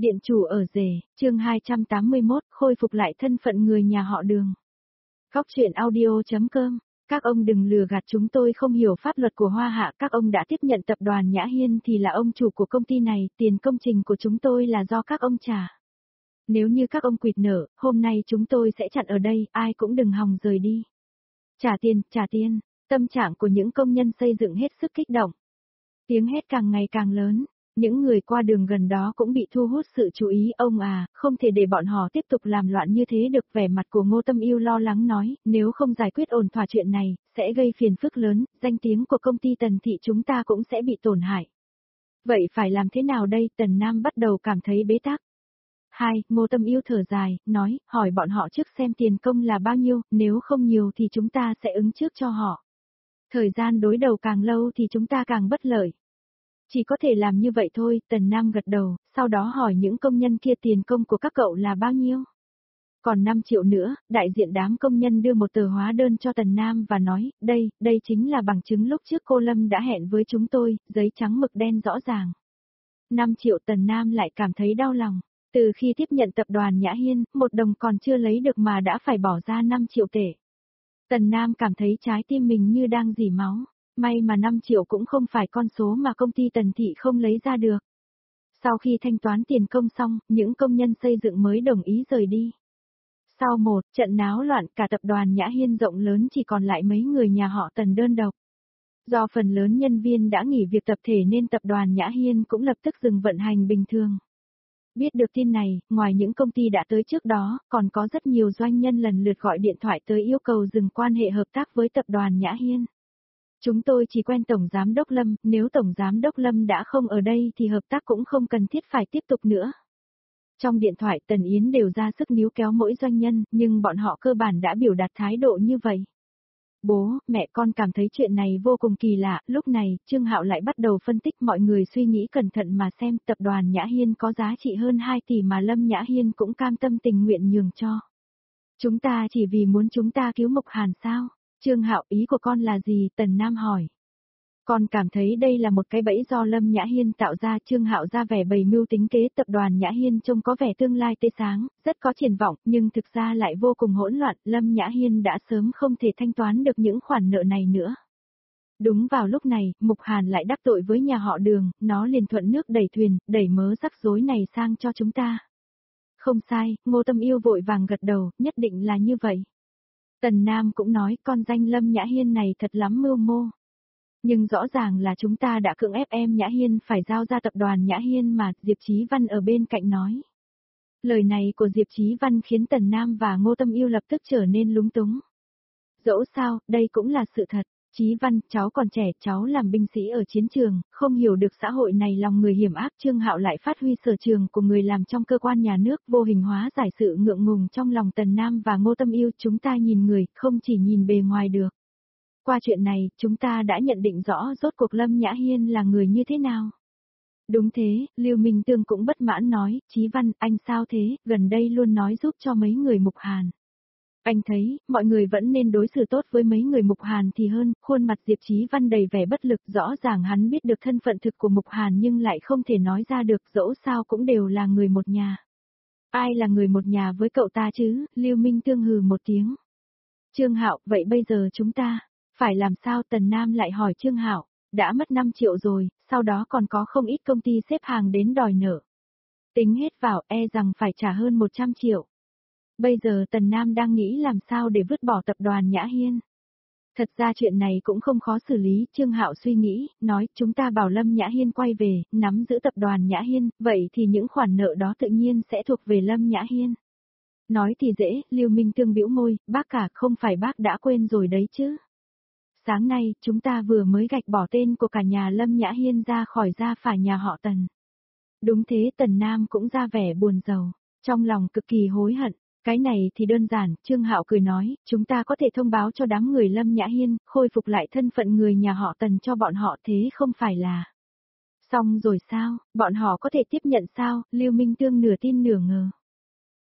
Điện chủ ở rể, chương 281, khôi phục lại thân phận người nhà họ Đường. Góc truyện audio.com. Các ông đừng lừa gạt chúng tôi, không hiểu pháp luật của Hoa Hạ. Các ông đã tiếp nhận tập đoàn Nhã Hiên thì là ông chủ của công ty này, tiền công trình của chúng tôi là do các ông trả. Nếu như các ông quỵt nợ, hôm nay chúng tôi sẽ chặn ở đây, ai cũng đừng hòng rời đi. Trả tiền, trả tiền. Tâm trạng của những công nhân xây dựng hết sức kích động. Tiếng hét càng ngày càng lớn. Những người qua đường gần đó cũng bị thu hút sự chú ý. Ông à, không thể để bọn họ tiếp tục làm loạn như thế được. Vẻ mặt của Ngô Tâm Yêu lo lắng nói, nếu không giải quyết ổn thỏa chuyện này, sẽ gây phiền phức lớn, danh tiếng của công ty Tần Thị chúng ta cũng sẽ bị tổn hại. Vậy phải làm thế nào đây? Tần Nam bắt đầu cảm thấy bế tắc. Ngô Tâm Yêu thở dài, nói, hỏi bọn họ trước xem tiền công là bao nhiêu, nếu không nhiều thì chúng ta sẽ ứng trước cho họ. Thời gian đối đầu càng lâu thì chúng ta càng bất lợi. Chỉ có thể làm như vậy thôi, Tần Nam gật đầu, sau đó hỏi những công nhân kia tiền công của các cậu là bao nhiêu. Còn 5 triệu nữa, đại diện đám công nhân đưa một tờ hóa đơn cho Tần Nam và nói, đây chính là bằng chứng lúc trước cô Lâm đã hẹn với chúng tôi, giấy trắng mực đen rõ ràng. 5 triệu. Tần Nam lại cảm thấy đau lòng, từ khi tiếp nhận tập đoàn Nhã Hiên, một đồng còn chưa lấy được mà đã phải bỏ ra 5 triệu tệ. Tần Nam cảm thấy trái tim mình như đang rỉ máu. May mà 5 triệu cũng không phải con số mà công ty Tần Thị không lấy ra được. Sau khi thanh toán tiền công xong, những công nhân xây dựng mới đồng ý rời đi. Sau một trận náo loạn, cả tập đoàn Nhã Hiên rộng lớn chỉ còn lại mấy người nhà họ Tần đơn độc. Do phần lớn nhân viên đã nghỉ việc tập thể nên tập đoàn Nhã Hiên cũng lập tức dừng vận hành bình thường. Biết được tin này, ngoài những công ty đã tới trước đó, còn có rất nhiều doanh nhân lần lượt gọi điện thoại tới yêu cầu dừng quan hệ hợp tác với tập đoàn Nhã Hiên. Chúng tôi chỉ quen Tổng Giám Đốc Lâm, nếu Tổng Giám Đốc Lâm đã không ở đây thì hợp tác cũng không cần thiết phải tiếp tục nữa. Trong điện thoại Tần Yến đều ra sức níu kéo mỗi doanh nhân, nhưng bọn họ cơ bản đã biểu đạt thái độ như vậy. Bố, mẹ con cảm thấy chuyện này vô cùng kỳ lạ, lúc này, Trương Hạo lại bắt đầu phân tích mọi người suy nghĩ cẩn thận mà xem tập đoàn Nhã Hiên có giá trị hơn 2 tỷ mà Lâm Nhã Hiên cũng cam tâm tình nguyện nhường cho. Chúng ta chỉ vì muốn chúng ta cứu Mục Hàn sao? Trương Hạo, ý của con là gì? Tần Nam hỏi. Con cảm thấy đây là một cái bẫy do Lâm Nhã Hiên tạo ra. Trương Hạo ra vẻ bày mưu tính kế. Tập đoàn Nhã Hiên trông có vẻ tương lai tươi sáng, rất có triển vọng, nhưng thực ra lại vô cùng hỗn loạn. Lâm Nhã Hiên đã sớm không thể thanh toán được những khoản nợ này nữa. Đúng vào lúc này, Mục Hàn lại đắc tội với nhà họ Đường, nó liền thuận nước đẩy thuyền, đẩy mớ rắc rối này sang cho chúng ta. Không sai, Ngô Tâm Yêu vội vàng gật đầu, nhất định là như vậy. Tần Nam cũng nói con danh Lâm Nhã Hiên này thật lắm mưu mô. Nhưng rõ ràng là chúng ta đã cưỡng ép em Nhã Hiên phải giao ra tập đoàn Nhã Hiên mà, Diệp Chí Văn ở bên cạnh nói. Lời này của Diệp Chí Văn khiến Tần Nam và Ngô Tâm Yêu lập tức trở nên lúng túng. Dẫu sao, đây cũng là sự thật. Chí Văn, cháu còn trẻ, cháu làm binh sĩ ở chiến trường, không hiểu được xã hội này lòng người hiểm ác. Trương Hạo lại phát huy sở trường của người làm trong cơ quan nhà nước, vô hình hóa giải sự ngượng ngùng trong lòng Tần Nam và Ngô Tâm Yêu. Chúng ta nhìn người, không chỉ nhìn bề ngoài được. Qua chuyện này, chúng ta đã nhận định rõ rốt cuộc Lâm Nhã Hiên là người như thế nào. Đúng thế, Lưu Minh Tương cũng bất mãn nói, Chí Văn, anh sao thế, gần đây luôn nói giúp cho mấy người Mục Hàn. Anh thấy, mọi người vẫn nên đối xử tốt với mấy người Mục Hàn thì hơn. Khuôn mặt Diệp Chí Văn đầy vẻ bất lực, rõ ràng hắn biết được thân phận thực của Mục Hàn nhưng lại không thể nói ra được, dẫu sao cũng đều là người một nhà. Ai là người một nhà với cậu ta chứ? Lưu Minh Tương hừ một tiếng. Trương Hạo, vậy bây giờ chúng ta phải làm sao? Tần Nam lại hỏi Trương Hạo, đã mất 5 triệu rồi, sau đó còn có không ít công ty xếp hàng đến đòi nợ. Tính hết vào, e rằng phải trả hơn 100 triệu. Bây giờ Tần Nam đang nghĩ làm sao để vứt bỏ tập đoàn Nhã Hiên. Thật ra chuyện này cũng không khó xử lý, Trương Hạo suy nghĩ, nói chúng ta bảo Lâm Nhã Hiên quay về, nắm giữ tập đoàn Nhã Hiên, vậy thì những khoản nợ đó tự nhiên sẽ thuộc về Lâm Nhã Hiên. Nói thì dễ, Lưu Minh Tương bĩu môi, bác cả, không phải bác đã quên rồi đấy chứ. Sáng nay, chúng ta vừa mới gạch bỏ tên của cả nhà Lâm Nhã Hiên ra khỏi gia phả nhà họ Tần. Đúng thế, Tần Nam cũng ra vẻ buồn rầu, trong lòng cực kỳ hối hận. Cái này thì đơn giản, Trương Hạo cười nói, chúng ta có thể thông báo cho đám người Lâm Nhã Hiên, khôi phục lại thân phận người nhà họ Tần cho bọn họ, thế không phải là xong rồi sao, bọn họ có thể tiếp nhận sao? Lưu Minh Tương nửa tin nửa ngờ.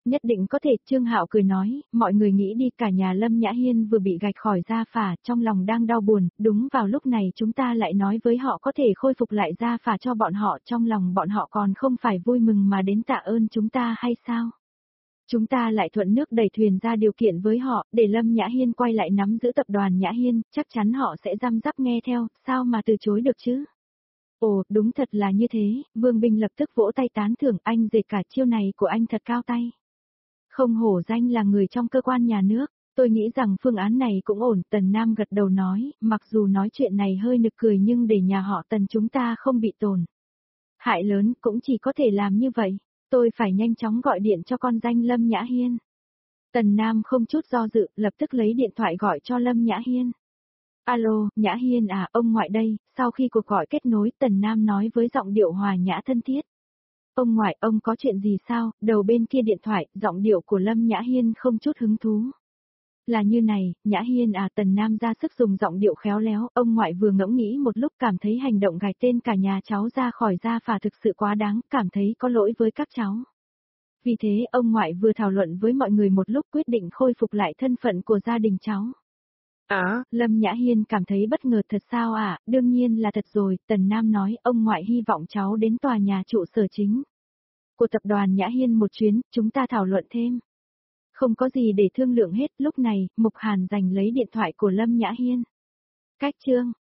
Nhất định có thể, Trương Hạo cười nói, mọi người nghĩ đi, cả nhà Lâm Nhã Hiên vừa bị gạch khỏi gia phả, trong lòng đang đau buồn, đúng vào lúc này chúng ta lại nói với họ có thể khôi phục lại gia phả cho bọn họ, trong lòng bọn họ còn không phải vui mừng mà đến tạ ơn chúng ta hay sao? Chúng ta lại thuận nước đẩy thuyền ra điều kiện với họ, để Lâm Nhã Hiên quay lại nắm giữ tập đoàn Nhã Hiên, chắc chắn họ sẽ răm rắp nghe theo, sao mà từ chối được chứ? Ồ, đúng thật là như thế, Vương Bình lập tức vỗ tay tán thưởng, anh dệt cả chiêu này của anh thật cao tay. Không hổ danh là người trong cơ quan nhà nước, tôi nghĩ rằng phương án này cũng ổn, Tần Nam gật đầu nói, mặc dù nói chuyện này hơi nực cười nhưng để nhà họ Tần chúng ta không bị tổn hại lớn cũng chỉ có thể làm như vậy, tôi phải nhanh chóng gọi điện cho con danh Lâm Nhã Hiên. Tần Nam không chút do dự, lập tức lấy điện thoại gọi cho Lâm Nhã Hiên. Alo, Nhã Hiên à, ông ngoại đây, sau khi cuộc gọi kết nối Tần Nam nói với giọng điệu hòa nhã thân thiết. Ông ngoại, ông có chuyện gì sao? Đầu bên kia điện thoại, giọng điệu của Lâm Nhã Hiên không chút hứng thú. Là như này, Nhã Hiên à, Tần Nam ra sức dùng giọng điệu khéo léo, ông ngoại vừa ngẫm nghĩ một lúc cảm thấy hành động gạch tên cả nhà cháu ra khỏi gia phả thực sự quá đáng, cảm thấy có lỗi với các cháu. Vì thế, ông ngoại vừa thảo luận với mọi người một lúc quyết định khôi phục lại thân phận của gia đình cháu. Lâm Nhã Hiên cảm thấy bất ngờ thật sao à, đương nhiên là thật rồi, Tần Nam nói, ông ngoại hy vọng cháu đến tòa nhà trụ sở chính của tập đoàn Nhã Hiên một chuyến, chúng ta thảo luận thêm. Không có gì để thương lượng hết, lúc này, Mục Hàn giành lấy điện thoại của Lâm Nhã Hiên. Cách chương